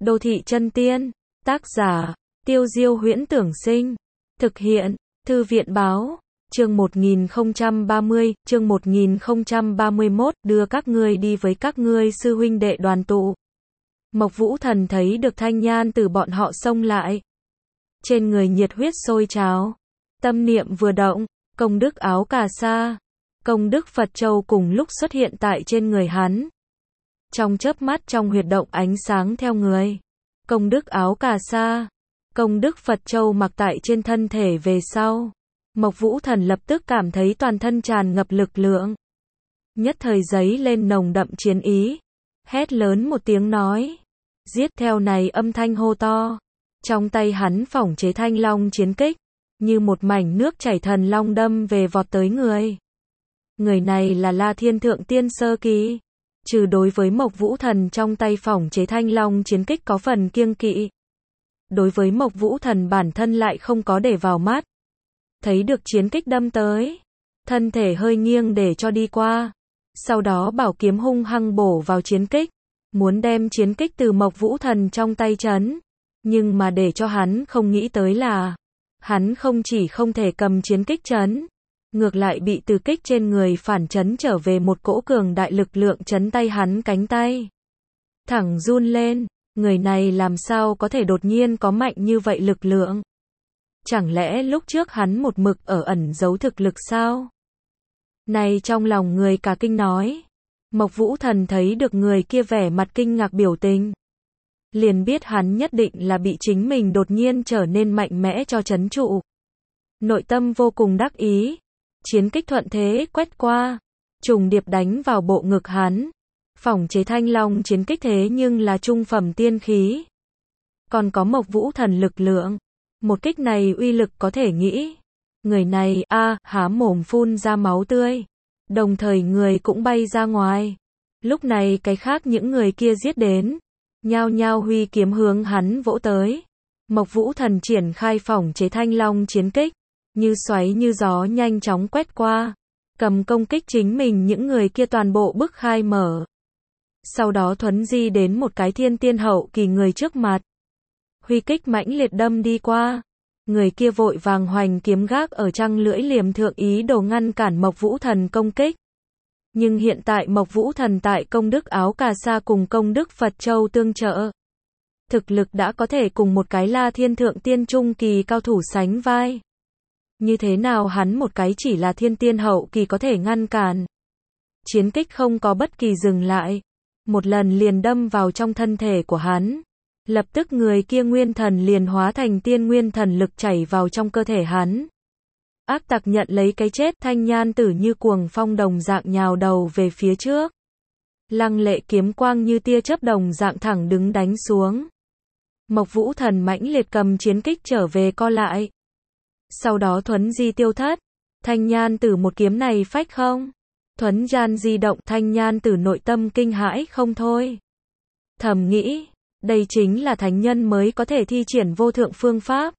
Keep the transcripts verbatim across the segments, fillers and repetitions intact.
Đô thị chân tiên. Tác giả, Tiêu Diêu Huyễn Tưởng Sinh. Thực hiện, Thư viện Báo. Chương một nghìn không trăm ba mươi, chương một nghìn không trăm ba mươi mốt, đưa các ngươi đi với các ngươi sư huynh đệ đoàn tụ. Mộc Vũ Thần thấy được Thanh Nhan từ bọn họ xông lại. Trên người nhiệt huyết sôi trào. Tâm niệm vừa động, công đức áo cà sa, công đức Phật Châu cùng lúc xuất hiện tại trên người hắn. Trong chớp mắt trong huyệt động ánh sáng theo người. Công đức áo cà sa, công đức Phật Châu mặc tại trên thân thể về sau. Mộc Vũ Thần lập tức cảm thấy toàn thân tràn ngập lực lượng. Nhất thời giấy lên nồng đậm chiến ý. Hét lớn một tiếng nói. Giết, theo này âm thanh hô to. Trong tay hắn phỏng chế thanh long chiến kích. Như một mảnh nước chảy thần long đâm về vọt tới người. Người này là La Thiên Thượng Tiên Sơ Kỳ. Trừ đối với Mộc Vũ Thần trong tay phỏng chế thanh long chiến kích có phần kiêng kỵ. Đối với Mộc Vũ Thần bản thân lại không có để vào mắt. Thấy được chiến kích đâm tới. Thân thể hơi nghiêng để cho đi qua. Sau đó bảo kiếm hung hăng bổ vào chiến kích. Muốn đem chiến kích từ Mộc Vũ Thần trong tay chấn. Nhưng mà để cho hắn không nghĩ tới là. Hắn không chỉ không thể cầm chiến kích chấn. Ngược lại bị từ kích trên người phản chấn trở về một cỗ cường đại lực lượng chấn tay hắn cánh tay. Thẳng run lên, người này làm sao có thể đột nhiên có mạnh như vậy lực lượng? Chẳng lẽ lúc trước hắn một mực ở ẩn giấu thực lực sao? Này trong lòng người cả kinh nói. Mộc Vũ Thần thấy được người kia vẻ mặt kinh ngạc biểu tình. Liền biết hắn nhất định là bị chính mình đột nhiên trở nên mạnh mẽ cho chấn trụ. Nội tâm vô cùng đắc ý. Chiến kích thuận thế quét qua, trùng điệp đánh vào bộ ngực hắn. Phỏng chế thanh long chiến kích thế nhưng là trung phẩm tiên khí. Còn có Mộc Vũ Thần lực lượng. Một kích này uy lực có thể nghĩ. Người này a à, há mồm phun ra máu tươi. Đồng thời người cũng bay ra ngoài. Lúc này cái khác những người kia giết đến. Nhao nhao huy kiếm hướng hắn vỗ tới. Mộc Vũ Thần triển khai phỏng chế thanh long chiến kích. Như xoáy như gió nhanh chóng quét qua. Cầm công kích chính mình những người kia toàn bộ bức khai mở. Sau đó thuấn di đến một cái thiên tiên hậu kỳ người trước mặt. Huy kích mãnh liệt đâm đi qua. Người kia vội vàng hoành kiếm gác ở trăng lưỡi liềm thượng ý đồ ngăn cản Mộc Vũ Thần công kích. Nhưng hiện tại Mộc Vũ Thần tại công đức áo cà sa cùng công đức Phật Châu tương trợ. Thực lực đã có thể cùng một cái La Thiên Thượng Tiên Trung Kỳ cao thủ sánh vai. Như thế nào hắn một cái chỉ là thiên tiên hậu kỳ có thể ngăn cản. Chiến kích không có bất kỳ dừng lại. Một lần liền đâm vào trong thân thể của hắn. Lập tức người kia nguyên thần liền hóa thành tiên nguyên thần lực chảy vào trong cơ thể hắn. Ác tặc nhận lấy cái chết, Thanh Nhan tử như cuồng phong đồng dạng nhào đầu về phía trước. Lăng lệ kiếm quang như tia chớp đồng dạng thẳng đứng đánh xuống. Mộc Vũ Thần mãnh liệt cầm chiến kích trở về co lại. Sau đó thuấn di tiêu thất. Thanh Nhan tử một kiếm này phách không? Thuấn gian di động, Thanh Nhan tử nội tâm kinh hãi không thôi. Thầm nghĩ, đây chính là thánh nhân mới có thể thi triển vô thượng phương pháp.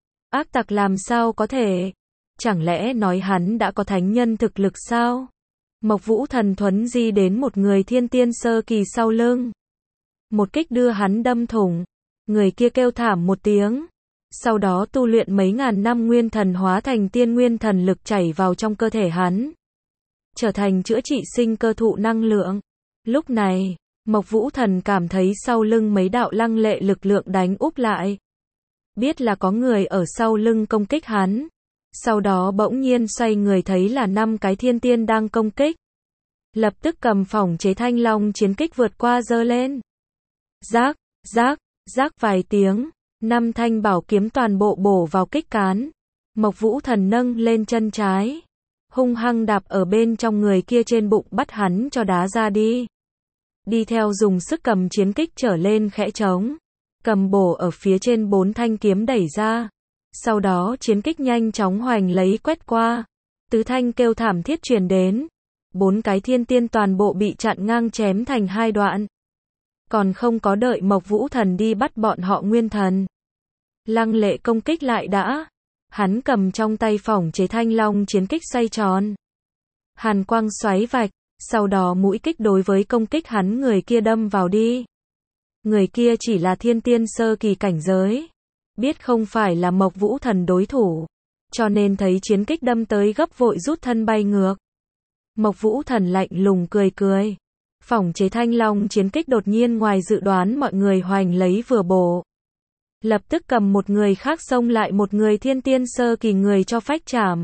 Ác tặc làm sao có thể? Chẳng lẽ nói hắn đã có thánh nhân thực lực sao? Mộc Vũ Thần thuấn di đến một người thiên tiên sơ kỳ sau lưng. Một kích đưa hắn đâm thủng. Người kia kêu thảm một tiếng. Sau đó tu luyện mấy ngàn năm nguyên thần hóa thành tiên nguyên thần lực chảy vào trong cơ thể hắn. Trở thành chữa trị sinh cơ thụ năng lượng. Lúc này, Mộc Vũ Thần cảm thấy sau lưng mấy đạo lăng lệ lực lượng đánh úp lại. Biết là có người ở sau lưng công kích hắn. Sau đó bỗng nhiên xoay người thấy là năm cái thiên tiên đang công kích. Lập tức cầm phỏng chế thanh long chiến kích vượt qua giơ lên. Rác, rác, rác vài tiếng. Năm thanh bảo kiếm toàn bộ bổ vào kích cán. Mộc Vũ Thần nâng lên chân trái. Hung hăng đạp ở bên trong người kia trên bụng bắt hắn cho đá ra đi. Đi theo dùng sức cầm chiến kích trở lên khẽ trống. Cầm bổ ở phía trên bốn thanh kiếm đẩy ra. Sau đó chiến kích nhanh chóng hoành lấy quét qua. Tứ thanh kêu thảm thiết truyền đến. Bốn cái thiên tiên toàn bộ bị chặn ngang chém thành hai đoạn. Còn không có đợi Mộc Vũ Thần đi bắt bọn họ nguyên thần. Lăng lệ công kích lại đã. Hắn cầm trong tay phỏng chế thanh long chiến kích xoay tròn. Hàn quang xoáy vạch. Sau đó mũi kích đối với công kích hắn người kia đâm vào đi. Người kia chỉ là thiên tiên sơ kỳ cảnh giới. Biết không phải là Mộc Vũ Thần đối thủ. Cho nên thấy chiến kích đâm tới gấp vội rút thân bay ngược. Mộc Vũ Thần lạnh lùng cười cười. Phỏng chế thanh long chiến kích đột nhiên ngoài dự đoán mọi người hoành lấy vừa bổ. Lập tức cầm một người khác xông lại một người thiên tiên sơ kỳ người cho phách chảm.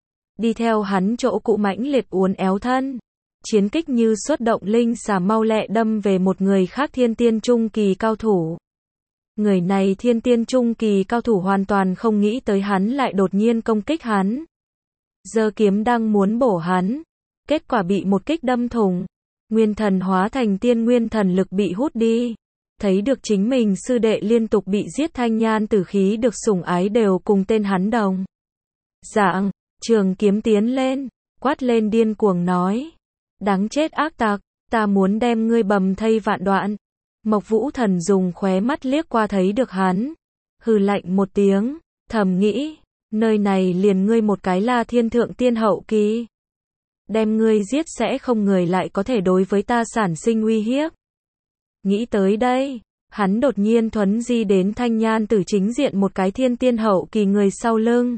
Đi theo hắn chỗ cụ mãnh liệt uốn éo thân. Chiến kích như xuất động linh xà mau lẹ đâm về một người khác thiên tiên trung kỳ cao thủ. Người này thiên tiên trung kỳ cao thủ hoàn toàn không nghĩ tới hắn lại đột nhiên công kích hắn. Giơ kiếm đang muốn bổ hắn. Kết quả bị một kích đâm thủng. Nguyên thần hóa thành tiên nguyên thần lực bị hút đi. Thấy được chính mình sư đệ liên tục bị giết thanh nhan tử khí được sủng ái đều cùng tên hắn đồng. Dạng, trường kiếm tiến lên, quát lên điên cuồng nói. Đáng chết ác tặc, ta muốn đem ngươi bầm thây vạn đoạn. Mộc Vũ Thần dùng khóe mắt liếc qua thấy được hắn. Hừ lạnh một tiếng, thầm nghĩ, nơi này liền ngươi một cái là thiên thượng tiên hậu kỳ. Đem ngươi giết sẽ không người lại có thể đối với ta sản sinh uy hiếp. Nghĩ tới đây, hắn đột nhiên thuấn di đến thanh nhan tử chính diện một cái thiên tiên hậu kỳ người sau lưng.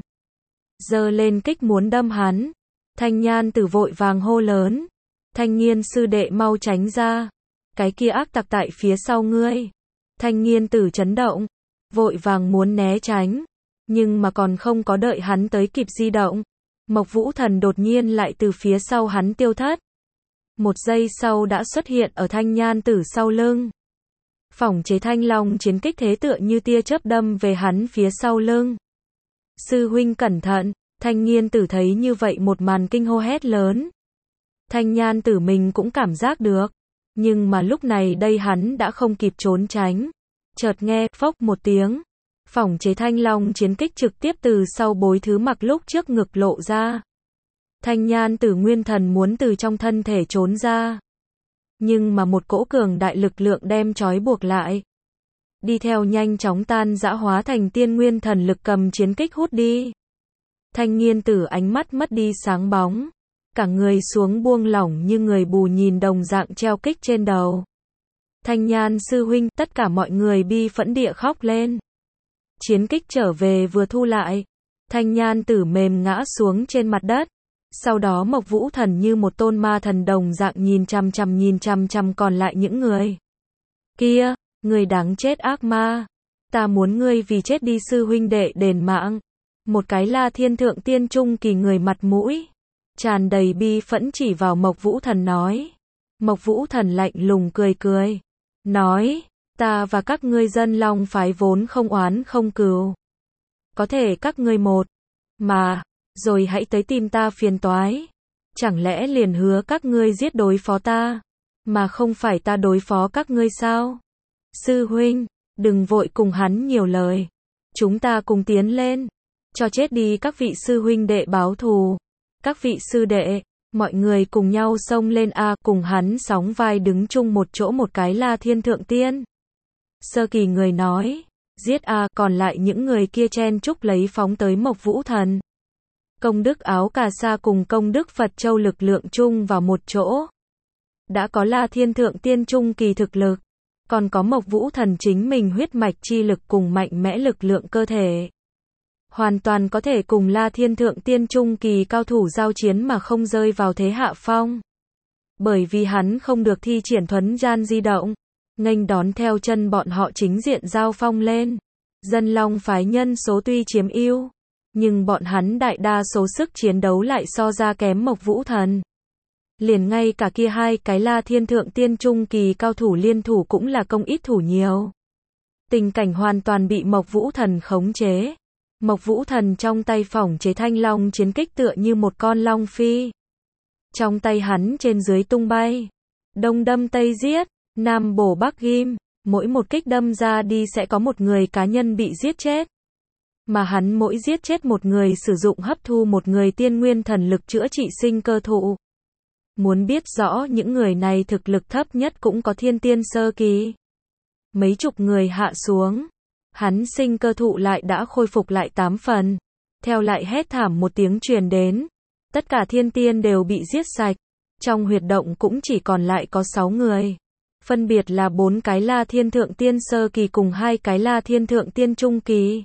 Giơ lên kích muốn đâm hắn. Thanh nhan tử vội vàng hô lớn. Thanh nghiên sư đệ mau tránh ra. Cái kia ác tặc tại phía sau ngươi. Thanh nghiên tử chấn động. Vội vàng muốn né tránh. Nhưng mà còn không có đợi hắn tới kịp di động. Mộc Vũ Thần đột nhiên lại từ phía sau hắn tiêu thất. Một giây sau đã xuất hiện ở thanh nhan tử sau lưng. Phỏng chế thanh long chiến kích thế tựa như tia chớp đâm về hắn phía sau lưng. Sư huynh cẩn thận, thanh nghiên tử thấy như vậy một màn kinh hô hét lớn. Thanh nhan tử mình cũng cảm giác được. Nhưng mà lúc này đây hắn đã không kịp trốn tránh. Chợt nghe, phốc một tiếng. Phỏng chế thanh long chiến kích trực tiếp từ sau bối thứ mặc lúc trước ngực lộ ra. Thanh nhan tử nguyên thần muốn từ trong thân thể trốn ra. Nhưng mà một cỗ cường đại lực lượng đem trói buộc lại. Đi theo nhanh chóng tan dã hóa thành tiên nguyên thần lực cầm chiến kích hút đi. Thanh nghiên tử ánh mắt mất đi sáng bóng. Cả người xuống buông lỏng như người bù nhìn đồng dạng treo kích trên đầu. Thanh nhan sư huynh, tất cả mọi người bi phẫn địa khóc lên. Chiến kích trở về vừa thu lại. Thanh nhan tử mềm ngã xuống trên mặt đất. Sau đó Mộc Vũ Thần như một tôn ma thần đồng dạng nhìn chằm chằm nhìn chằm chằm còn lại những người. Kia, người đáng chết ác ma. Ta muốn ngươi vì chết đi sư huynh đệ đền mạng. Một cái la thiên thượng tiên trung kỳ người mặt mũi. Tràn đầy bi phẫn chỉ vào Mộc Vũ Thần nói. Mộc Vũ Thần lạnh lùng cười cười. Nói, ta và các ngươi dân Long phái vốn không oán không cừu. Có thể các ngươi một. Mà. Rồi hãy tới tìm ta phiền toái. Chẳng lẽ liền hứa các ngươi giết đối phó ta, mà không phải ta đối phó các ngươi sao? Sư huynh, đừng vội cùng hắn nhiều lời. Chúng ta cùng tiến lên. Cho chết đi các vị sư huynh đệ báo thù. Các vị sư đệ, mọi người cùng nhau xông lên a, cùng hắn sóng vai đứng chung một chỗ một cái là thiên thượng tiên. Sơ kỳ người nói, giết a, còn lại những người kia chen chúc lấy phóng tới Mộc Vũ Thần. Công đức áo cà sa cùng công đức Phật Châu lực lượng chung vào một chỗ. Đã có La Thiên Thượng Tiên trung kỳ thực lực, còn có Mộc Vũ Thần chính mình huyết mạch chi lực cùng mạnh mẽ lực lượng cơ thể. Hoàn toàn có thể cùng La Thiên Thượng Tiên trung kỳ cao thủ giao chiến mà không rơi vào thế hạ phong. Bởi vì hắn không được thi triển thuấn gian di động, nghênh đón theo chân bọn họ chính diện giao phong lên. Dân Long phái nhân số tuy chiếm ưu, nhưng bọn hắn đại đa số sức chiến đấu lại so ra kém Mộc Vũ Thần. Liền ngay cả kia hai cái La Thiên Thượng Tiên trung kỳ cao thủ liên thủ cũng là công ít thủ nhiều. Tình cảnh hoàn toàn bị Mộc Vũ Thần khống chế. Mộc Vũ Thần trong tay phỏng chế thanh long chiến kích tựa như một con long phi. Trong tay hắn trên dưới tung bay. Đông đâm tây giết, nam bổ bắc ghim. Mỗi một kích đâm ra đi sẽ có một người cá nhân bị giết chết. Mà hắn mỗi giết chết một người sử dụng hấp thu một người tiên nguyên thần lực chữa trị sinh cơ thụ. Muốn biết rõ những người này thực lực thấp nhất cũng có thiên tiên sơ kỳ. Mấy chục người hạ xuống. Hắn sinh cơ thụ lại đã khôi phục lại tám phần. Theo lại hét thảm một tiếng truyền đến. Tất cả thiên tiên đều bị giết sạch. Trong huyệt động cũng chỉ còn lại có sáu người. phân biệt là bốn cái La Thiên Thượng Tiên sơ kỳ cùng hai cái La Thiên Thượng Tiên trung kỳ.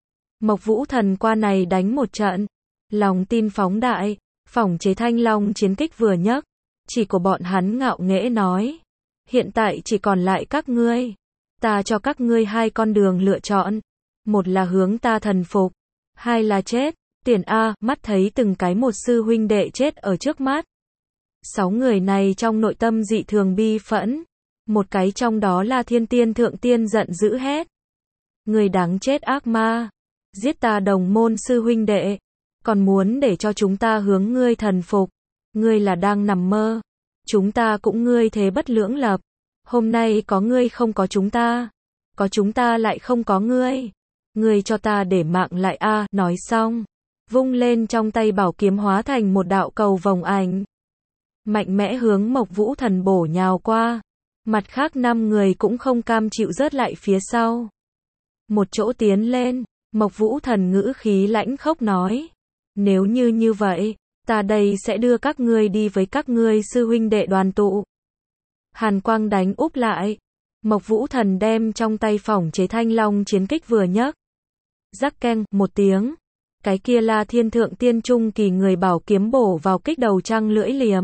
Mộc Vũ Thần qua này đánh một trận, lòng tin phóng đại, phỏng chế Thanh Long chiến kích vừa nhấc, chỉ của bọn hắn ngạo nghễ nói, hiện tại chỉ còn lại các ngươi, ta cho các ngươi hai con đường lựa chọn, một là hướng ta thần phục, hai là chết. Tiền A, mắt thấy từng cái một sư huynh đệ chết ở trước mắt. Sáu người này trong nội tâm dị thường bi phẫn. Một cái trong đó là Thiên Tiên Thượng Tiên giận dữ hét. Người đáng chết ác ma. Giết ta đồng môn sư huynh đệ. Còn muốn để cho chúng ta hướng ngươi thần phục. Ngươi là đang nằm mơ. Chúng ta cũng ngươi thế bất lưỡng lập. Hôm nay có ngươi không có chúng ta. Có chúng ta lại không có ngươi. Ngươi cho ta để mạng lại a. Nói xong. Vung lên trong tay bảo kiếm hóa thành một đạo cầu vồng ảnh. Mạnh mẽ hướng Mộc Vũ Thần bổ nhào qua. Mặt khác năm người cũng không cam chịu rớt lại phía sau. Một chỗ tiến lên, Mộc Vũ Thần ngữ khí lãnh khốc nói. Nếu như như vậy, ta đây sẽ đưa các ngươi đi với các ngươi sư huynh đệ đoàn tụ. Hàn quang đánh úp lại. Mộc Vũ Thần đem trong tay phỏng chế Thanh Long chiến kích vừa nhấc. Rắc keng, một tiếng. Cái kia La Thiên Thượng Tiên trung kỳ người bảo kiếm bổ vào kích đầu trăng lưỡi liềm.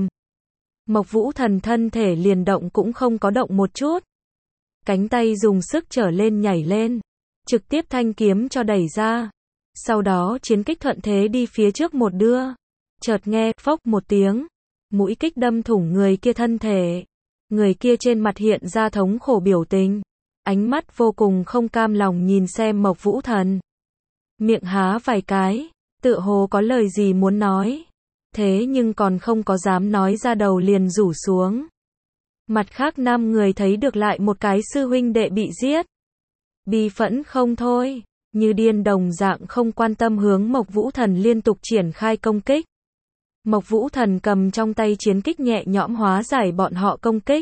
Mộc Vũ Thần thân thể liền động cũng không có động một chút. Cánh tay dùng sức trở lên nhảy lên. Trực tiếp thanh kiếm cho đẩy ra. Sau đó chiến kích thuận thế đi phía trước một đưa. Chợt nghe, phốc một tiếng. Mũi kích đâm thủng người kia thân thể. Người kia trên mặt hiện ra thống khổ biểu tình. Ánh mắt vô cùng không cam lòng nhìn xem Mộc Vũ Thần. Miệng há vài cái, tựa hồ có lời gì muốn nói. Thế nhưng còn không có dám nói ra đầu liền rủ xuống. Mặt khác năm người thấy được lại một cái sư huynh đệ bị giết. Bi phẫn không thôi, như điên đồng dạng không quan tâm hướng Mộc Vũ Thần liên tục triển khai công kích. Mộc Vũ Thần cầm trong tay chiến kích nhẹ nhõm hóa giải bọn họ công kích.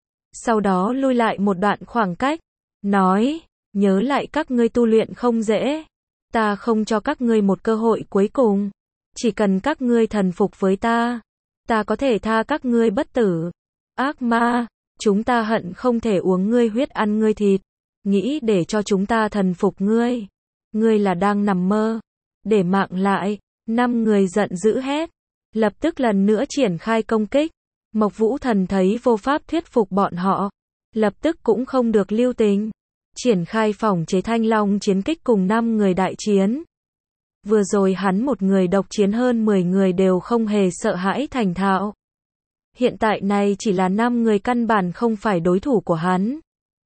Sau đó lui lại một đoạn khoảng cách, nói, nhớ lại các ngươi tu luyện không dễ. Ta không cho các ngươi một cơ hội cuối cùng. Chỉ cần các ngươi thần phục với ta, ta có thể tha các ngươi bất tử. Ác ma, chúng ta hận không thể uống ngươi huyết ăn ngươi thịt. Nghĩ để cho chúng ta thần phục ngươi. Ngươi là đang nằm mơ. Để mạng lại, năm người giận dữ hét. Lập tức lần nữa triển khai công kích. Mộc Vũ Thần thấy vô pháp thuyết phục bọn họ. Lập tức cũng không được lưu tình. Triển khai phỏng chế Thanh Long chiến kích cùng năm người đại chiến. Vừa rồi hắn một người độc chiến hơn mười người đều không hề sợ hãi thành thạo. Hiện tại này chỉ là năm người căn bản không phải đối thủ của hắn.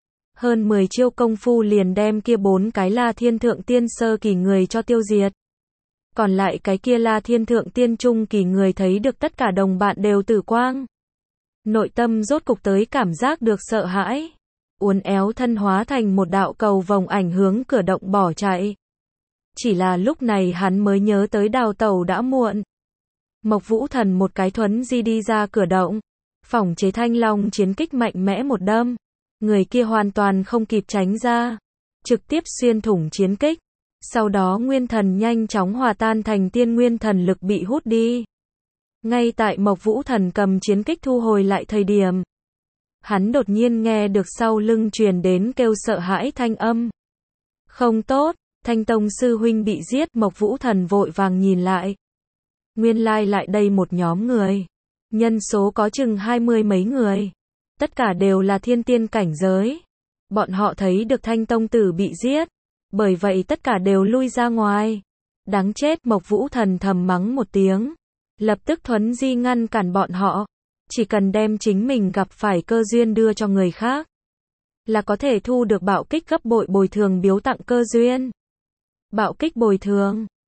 Hơn mười chiêu công phu liền đem kia bốn cái La Thiên Thượng Tiên sơ kỳ người cho tiêu diệt. Còn lại cái kia La Thiên Thượng Tiên trung kỳ người thấy được tất cả đồng bạn đều tử quang. Nội tâm rốt cục tới cảm giác được sợ hãi. Uốn éo thân hóa thành một đạo cầu vồng ảnh hướng cửa động bỏ chạy. Chỉ là lúc này hắn mới nhớ tới đào tẩu đã muộn. Mộc Vũ Thần một cái thuấn di đi ra cửa động. Phỏng chế Thanh Long chiến kích mạnh mẽ một đâm. Người kia hoàn toàn không kịp tránh ra. Trực tiếp xuyên thủng chiến kích. Sau đó nguyên thần nhanh chóng hòa tan thành tiên nguyên thần lực bị hút đi. Ngay tại Mộc Vũ Thần cầm chiến kích thu hồi lại thời điểm. Hắn đột nhiên nghe được sau lưng truyền đến kêu sợ hãi thanh âm. Không tốt, Thanh Tông sư huynh bị giết. Mộc Vũ Thần vội vàng nhìn lại. Nguyên lai lại đây một nhóm người. Nhân số có chừng hai mươi mấy người. Tất cả đều là thiên tiên cảnh giới. Bọn họ thấy được Thanh Tông tử bị giết. Bởi vậy tất cả đều lui ra ngoài. Đáng chết, Mộc Vũ Thần thầm mắng một tiếng. Lập tức thuấn di ngăn cản bọn họ. Chỉ cần đem chính mình gặp phải cơ duyên đưa cho người khác. Là có thể thu được bạo kích gấp bội bồi thường biếu tặng cơ duyên. Bạo kích bồi thường.